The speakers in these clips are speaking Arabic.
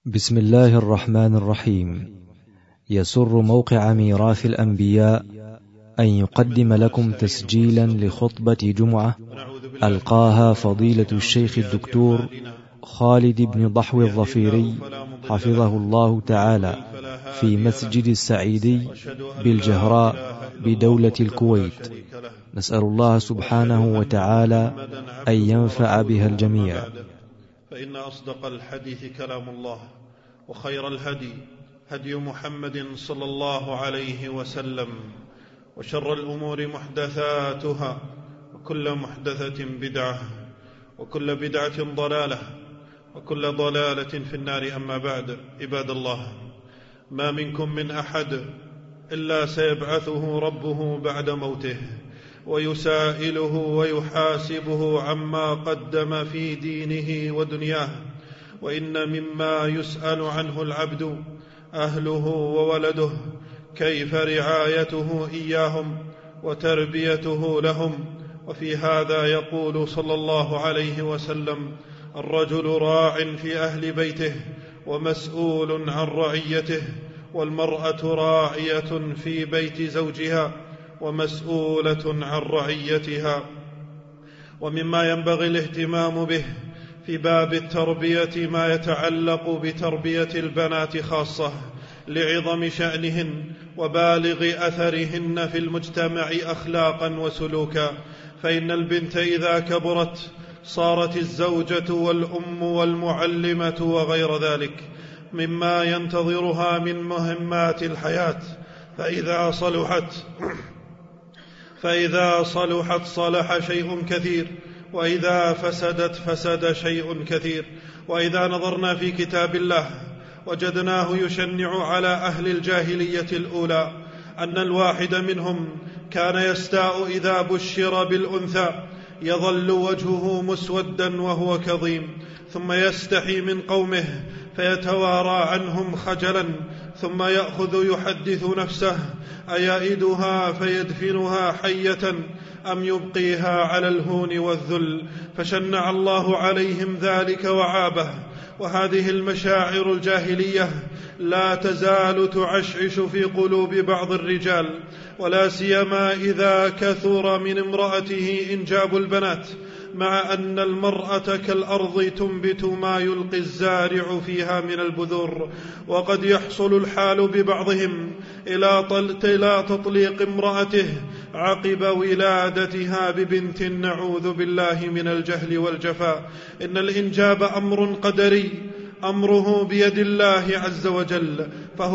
بسم الله الرحمن الرحيم. يسر موقع ميراث الأنبياء أن يقدم لكم تسجيلا لخطبة جمعة ألقاها فضيلة الشيخ الدكتور خالد بن ضحو الظفيري حفظه الله تعالى في مسجد السعيدي بالجهراء بدولة الكويت. نسأل الله سبحانه وتعالى أن ينفع بها الجميع. فإن أصدق الحديث كلام الله، وخير الهدي هدي محمد صلى الله عليه وسلم، وشر الأمور محدثاتها، وكل محدثة بدعة، وكل بدعة ضلالة، وكل ضلالة في النار. أما بعد، عباد الله، ما منكم من أحد إلا سيبعثه ربه بعد موته ويسائله ويحاسبه عما قدم في دينه ودنياه. وإن مما يسأل عنه العبد أهله وولده، كيف رعايته إياهم وتربيته لهم. وفي هذا يقول صلى الله عليه وسلم: الرجل راع في أهل بيته ومسؤول عن رعيته، والمرأة راعية في بيت زوجها ومسؤولة عن رعيتها. ومما ينبغي الاهتمام به في باب التربية ما يتعلق بتربية البنات خاصة، لعظم شأنهن وبالغ أثرهن في المجتمع أخلاقا وسلوكا. فإن البنت إذا كبرت صارت الزوجة والأم والمعلمة وغير ذلك مما ينتظرها من مهمات الحياة. فإذا صلحت صلح شيء كثير، وإذا فسدت فسد شيء كثير. وإذا نظرنا في كتاب الله وجدناه يشنع على أهل الجاهلية الأولى أن الواحد منهم كان يستاء إذا بشر بالأنثى، يظل وجهه مسودا وهو كظيم، ثم يستحي من قومه فيتوارى عنهم خجلا، ثم يأخذ يحدث نفسه: أيائدها فيدفنها حية أم يبقيها على الهون والذل؟ فشنع الله عليهم ذلك وعابه. وهذه المشاعر الجاهلية لا تزال تعشعش في قلوب بعض الرجال، ولا سيما إذا كثر من امرأته إنجاب البنات، مع أن المرأة كالأرض تنبت ما يلقي الزارع فيها من البذور. وقد يحصل الحال ببعضهم إلى تطليق امرأته عقب ولادتها ببنت، نعوذ بالله من الجهل والجفاء. إن الإنجاب أمر قدري، أمره بيد الله عز وجل،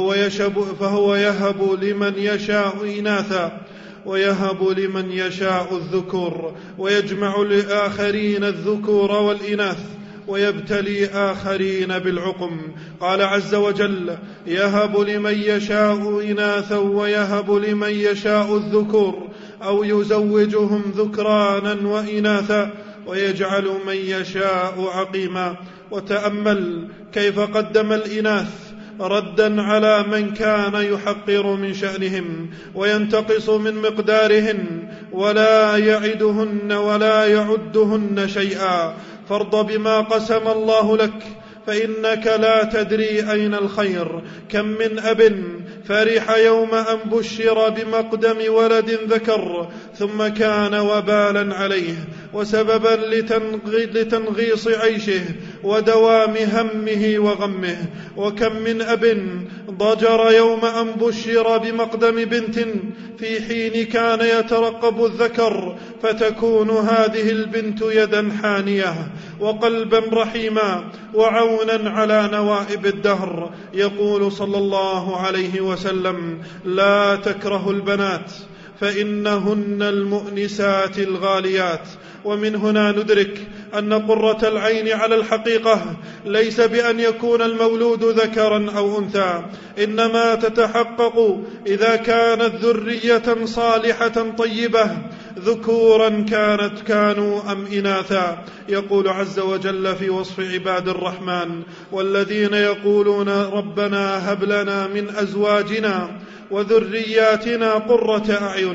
فهو يهب لمن يشاء إناثا ويهب لمن يشاء الذكور، ويجمع لآخرين الذكور والإناث ويبتلي آخرين بالعقم. قال عز وجل: يهب لمن يشاء إناثا ويهب لمن يشاء الذكور، أو يزوجهم ذكرانا وإناثا ويجعل من يشاء عقيما. وتأمل كيف قدم الإناث ردا على من كان يحقر من شأنهم وينتقص من مقدارهن، ولا يعدهن ولا يعدهن شيئا. فارض بما قسم الله لك، فإنك لا تدري أين الخير. كم من أب فرح يوم أن بشر بمقدم ولد ذكر، ثم كان وبالا عليه وسببا لتنغيص عيشه ودوام همه وغمه. وكم من أب ضجر يوم أن بشر بمقدم بنت في حين كان يترقب الذكر، فتكون هذه البنت يدا حانية وقلبا رحيما وعونا على نوائب الدهر. يقول صلى الله عليه وسلم: لا تكره البنات فإنهن المؤنسات الغاليات. ومن هنا ندرك أن قرة العين على الحقيقة ليس بأن يكون المولود ذكرا أو أنثى، إنما تتحقق إذا كانت ذرية صالحة طيبة، ذكورا كانوا أم إناثا. يقول عز وجل في وصف عباد الرحمن: والذين يقولون ربنا هب لنا من أزواجنا وذرياتنا قرة أعين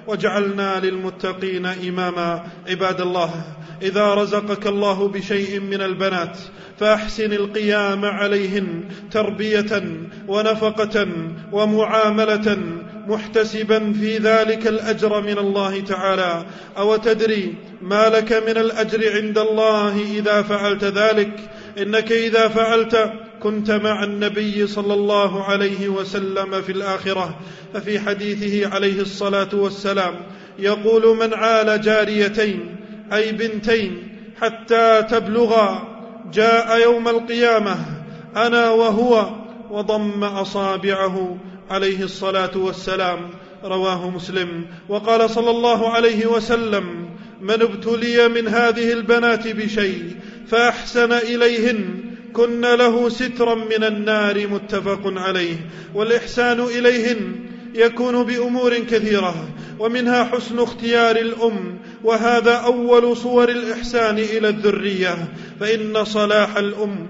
واجعلنا للمتقين إماما. عباد الله، إذا رزقك الله بشيء من البنات فأحسن القيام عليهن تربية ونفقة ومعاملة، محتسبا في ذلك الأجر من الله تعالى. أو تدري ما لك من الأجر عند الله إذا فعلت ذلك؟ إنك إذا فعلت كنت مع النبي صلى الله عليه وسلم في الآخرة. ففي حديثه عليه الصلاة والسلام يقول: من عال جاريتين أي بنتين حتى تبلغا جاء يوم القيامة أنا وهو، وضم أصابعه عليه الصلاة والسلام. رواه مسلم. وقال صلى الله عليه وسلم: من ابتلي من هذه البنات بشيء فأحسن إليهن كن له سترا من النار. متفق عليه. والإحسان إليهن يكون بأمور كثيرة، ومنها حسن اختيار الأم، وهذا أول صور الإحسان إلى الذرية، فإن صلاح الأم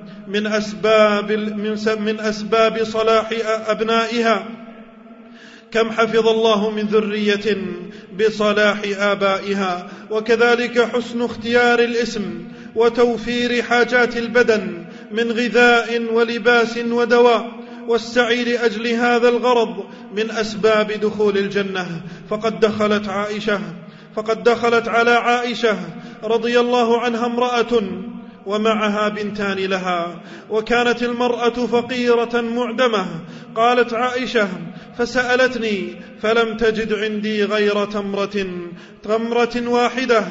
من أسباب صلاح أبنائها. كم حفظ الله من ذرية بصلاح آبائها. وكذلك حسن اختيار الاسم وتوفير حاجات البدن من غذاء ولباس ودواء، والسعي لأجل هذا الغرض من أسباب دخول الجنة. فقد دخلت على عائشة رضي الله عنها امرأة ومعها بنتان لها، وكانت المرأة فقيرة معدمة. قالت عائشة: فسألتني فلم تجد عندي غير تمرة واحدة،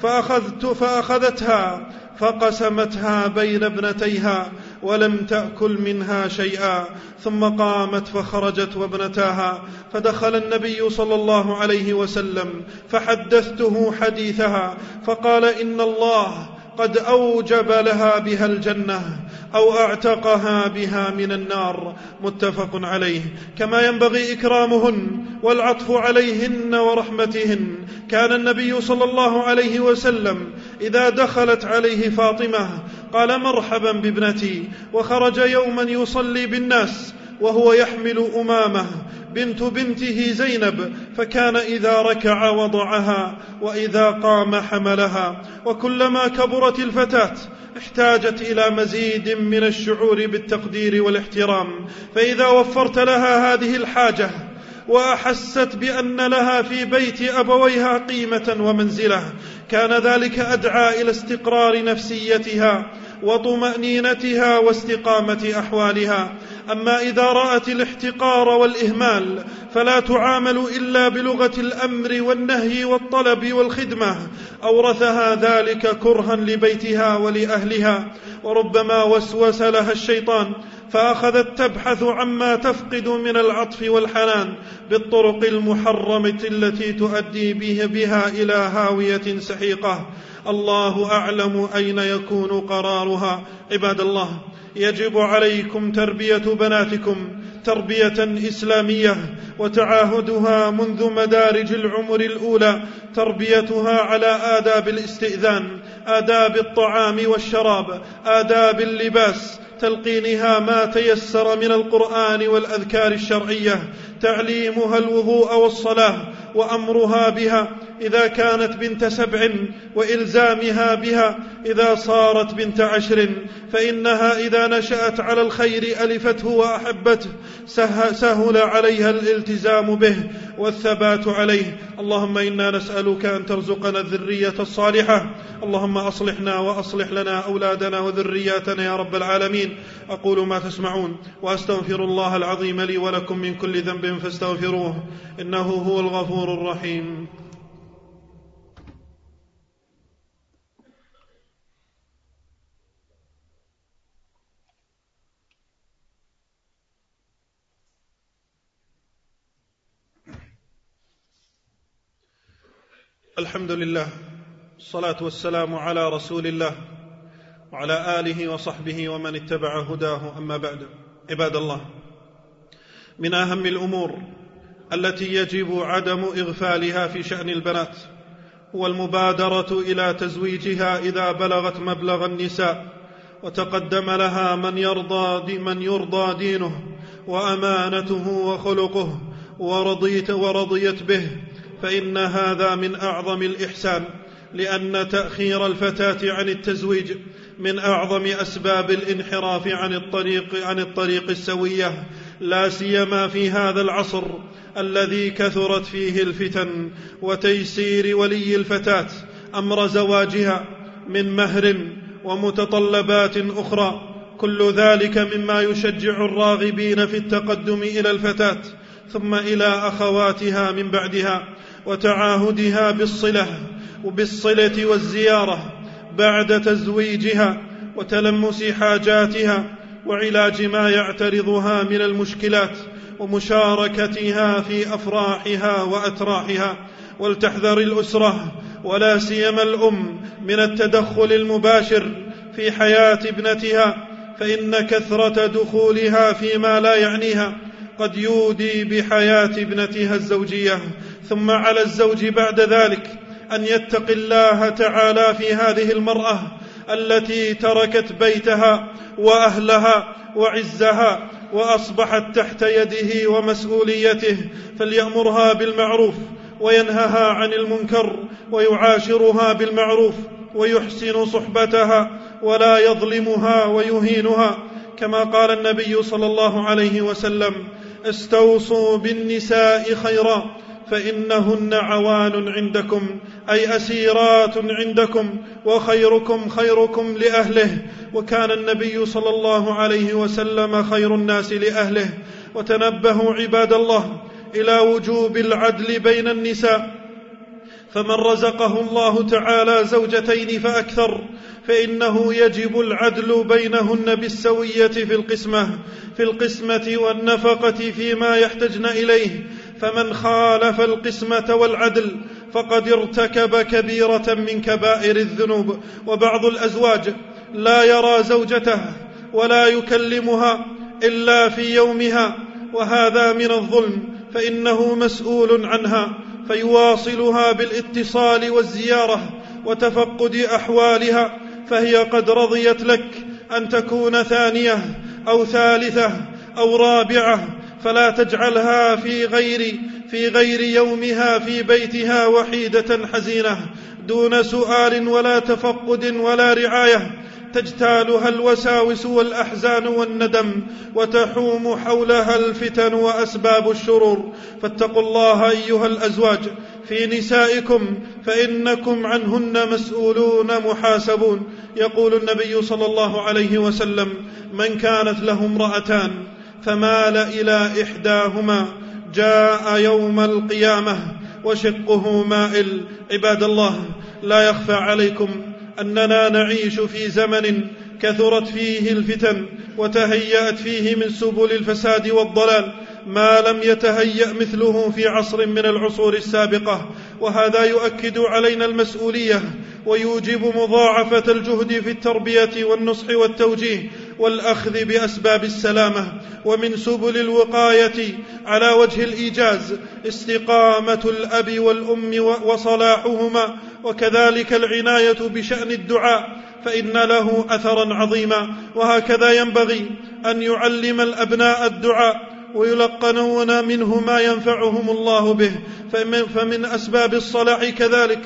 فأخذتها فقسمتها بين ابنتيها ولم تأكل منها شيئا، ثم قامت فخرجت وابنتاها، فدخل النبي صلى الله عليه وسلم فحدثته حديثها، فقال: إن الله قد أوجب لها بها الجنة أو أعتقها بها من النار. متفق عليه. كما ينبغي إكرامهن والعطف عليهن ورحمتهن. كان النبي صلى الله عليه وسلم إذا دخلت عليه فاطمة قال: مرحبا بابنتي، وخرج يوما يصلي بالناس وهو يحمل أمامة بنت بنته زينب، فكان إذا ركع وضعها وإذا قام حملها. وكلما كبرت الفتاة احتاجت إلى مزيد من الشعور بالتقدير والاحترام، فإذا وفرت لها هذه الحاجة وأحست بأن لها في بيت أبويها قيمة ومنزلة، كان ذلك أدعى إلى استقرار نفسيتها وطمأنينتها واستقامة أحوالها. أما إذا رأت الاحتقار والإهمال فلا تعامل إلا بلغة الأمر والنهي والطلب والخدمة، أورثها ذلك كرها لبيتها ولأهلها، وربما وسوس لها الشيطان فأخذت تبحث عما تفقد من العطف والحنان بالطرق المحرمة التي تؤدي بها إلى هاوية سحيقة. الله أعلم أين يكون قرارها. عباد الله، يجب عليكم تربية بناتكم تربية إسلامية، وتعاهدها منذ مدارج العمر الأولى، تربيتها على آداب الاستئذان، آداب الطعام والشراب، آداب اللباس، تلقينها ما تيسر من القرآن والأذكار الشرعية، تعليمها الوضوء والصلاة وأمرها بها إذا كانت بنت 7، وإلزامها بها إذا صارت بنت 10، فإنها إذا نشأت على الخير ألفته وأحبته سهل عليها الالتزام به والثبات عليه. اللهم إنا نسألك أن ترزقنا الذرية الصالحة. اللهم أصلحنا وأصلح لنا أولادنا وذرياتنا يا رب العالمين. أقول ما تسمعون وأستغفر الله العظيم لي ولكم من كل ذنب فاستغفروه إنه هو الغفور الرحيم. الحمد لله، الصلاة والسلام على رسول الله وعلى آله وصحبه ومن اتبع هداه. أما بعد، عباد الله، من أهم الأمور التي يجب عدم إغفالها في شأن البنات هو المبادرة إلى تزويجها إذا بلغت مبلغ النساء وتقدم لها من يرضى دينه وأمانته وخلقه ورضيت به، فإن هذا من أعظم الإحسان، لأن تأخير الفتاة عن التزويج من أعظم أسباب الانحراف عن الطريق السوية، لا سيما في هذا العصر الذي كثرت فيه الفتن، وتيسير ولي الفتاة أمر زواجها من مهر ومتطلبات أخرى، كل ذلك مما يشجع الراغبين في التقدم إلى الفتاة ثم إلى أخواتها من بعدها، وتعاهدها بالصلة والزيارة بعد تزويجها، وتلمس حاجاتها، وعلاج ما يعترضها من المشكلات، ومشاركتها في أفراحها وأتراحها. ولتحذر الأسرة ولا سيما الأم من التدخل المباشر في حياة ابنتها، فإن كثرة دخولها فيما لا يعنيها قد يودي بحياة ابنتها الزوجية. ثم على الزوج بعد ذلك أن يتقي الله تعالى في هذه المرأة التي تركت بيتها وأهلها وعزها وأصبحت تحت يده ومسؤوليته، فليأمرها بالمعروف وينهها عن المنكر، ويعاشرها بالمعروف ويحسن صحبتها، ولا يظلمها ويهينها، كما قال النبي صلى الله عليه وسلم: استوصوا بالنساء خيرا فإنهن عوان عندكم، أي أسيرات عندكم، وخيركم خيركم لأهله. وكان النبي صلى الله عليه وسلم خير الناس لأهله. وتنبهوا عباد الله إلى وجوب العدل بين النساء، فمن رزقه الله تعالى زوجتين فأكثر فإنه يجب العدل بينهن بالسوية في القسمة والنفقة فيما يحتجن إليه، فمن خالف القسمة والعدل فقد ارتكب كبيرة من كبائر الذنوب. وبعض الأزواج لا يرى زوجته ولا يكلمها إلا في يومها، وهذا من الظلم، فإنه مسؤول عنها، فيواصلها بالاتصال والزيارة وتفقد أحوالها، فهي قد رضيت لك أن تكون ثانية أو ثالثة أو رابعة، فلا تجعلها في غير يومها في بيتها وحيدة حزينة دون سؤال ولا تفقد ولا رعاية، تجتالها الوساوس والأحزان والندم، وتحوم حولها الفتن وأسباب الشرور. فاتقوا الله أيها الأزواج في نسائكم، فإنكم عنهن مسؤولون محاسبون. يقول النبي صلى الله عليه وسلم: من كانت له امرأتان فمال إلى إحداهما جاء يوم القيامة وشقه مائل. عباد الله، لا يخفى عليكم أننا نعيش في زمن كثرت فيه الفتن وتهيأت فيه من سبل الفساد والضلال ما لم يتهيأ مثله في عصر من العصور السابقة، وهذا يؤكد علينا المسؤولية ويوجب مضاعفة الجهد في التربية والنصح والتوجيه والأخذ بأسباب السلامة. ومن سبل الوقاية على وجه الإيجاز استقامة الأب والأم وصلاحهما، وكذلك العناية بشأن الدعاء، فإن له أثرا عظيما. وهكذا ينبغي أن يعلم الأبناء الدعاء ويلقنون منه ما ينفعهم الله به. فمن أسباب الصلاح كذلك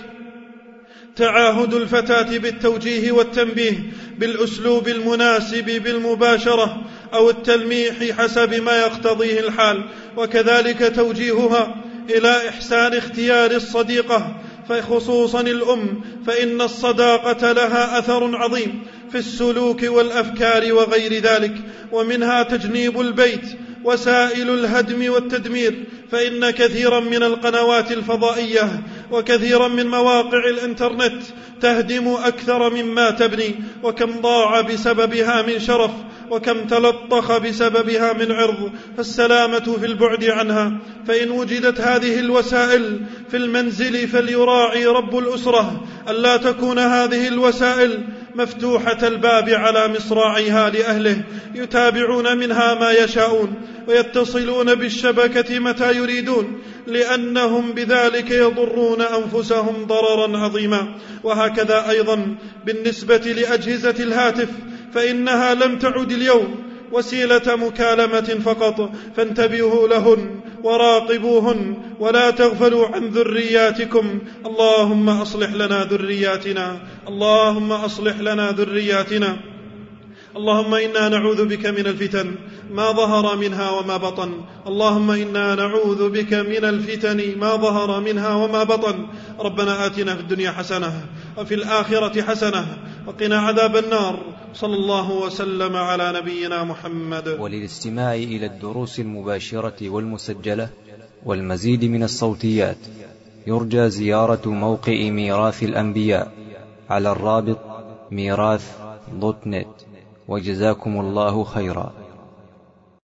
تعاهد الفتاة بالتوجيه والتنبيه بالأسلوب المناسب بالمباشرة أو التلميح حسب ما يقتضيه الحال، وكذلك توجيهها إلى إحسان اختيار الصديقة، فخصوصا الأم، فإن الصداقة لها أثر عظيم في السلوك والأفكار وغير ذلك. ومنها تجنيب البيت وسائل الهدم والتدمير، فإن كثيرا من القنوات الفضائية وكثيرا من مواقع الإنترنت تهدم أكثر مما تبني، وكم ضاع بسببها من شرف، وكم تلطخ بسببها من عرض، فالسلامة في البعد عنها. فإن وجدت هذه الوسائل في المنزل فليراعي رب الأسرة ألا تكون هذه الوسائل مفتوحة الباب على مصراعيها لأهله يتابعون منها ما يشاءون ويتصلون بالشبكة متى يريدون، لأنهم بذلك يضرون أنفسهم ضررا عظيما. وهكذا أيضا بالنسبة لأجهزة الهاتف، فإنها لم تعد اليوم وسيلة مكالمة فقط، فانتبهوا لهن وراقبوهن ولا تغفلوا عن ذرياتكم. اللهم أصلح لنا ذرياتنا، اللهم أصلح لنا ذرياتنا. اللهم إنا نعوذ بك من الفتن ما ظهر منها وما بطن، اللهم إنا نعوذ بك من الفتن ما ظهر منها وما بطن. ربنا آتنا في الدنيا حسنة وفي الآخرة حسنة وقنا عذاب النار. صلى الله وسلم على نبينا محمد. وللاستماع إلى الدروس المباشرة والمسجلة والمزيد من الصوتيات يرجى زيارة موقع ميراث الأنبياء على الرابط ميراث.net. وجزاكم الله خيرا.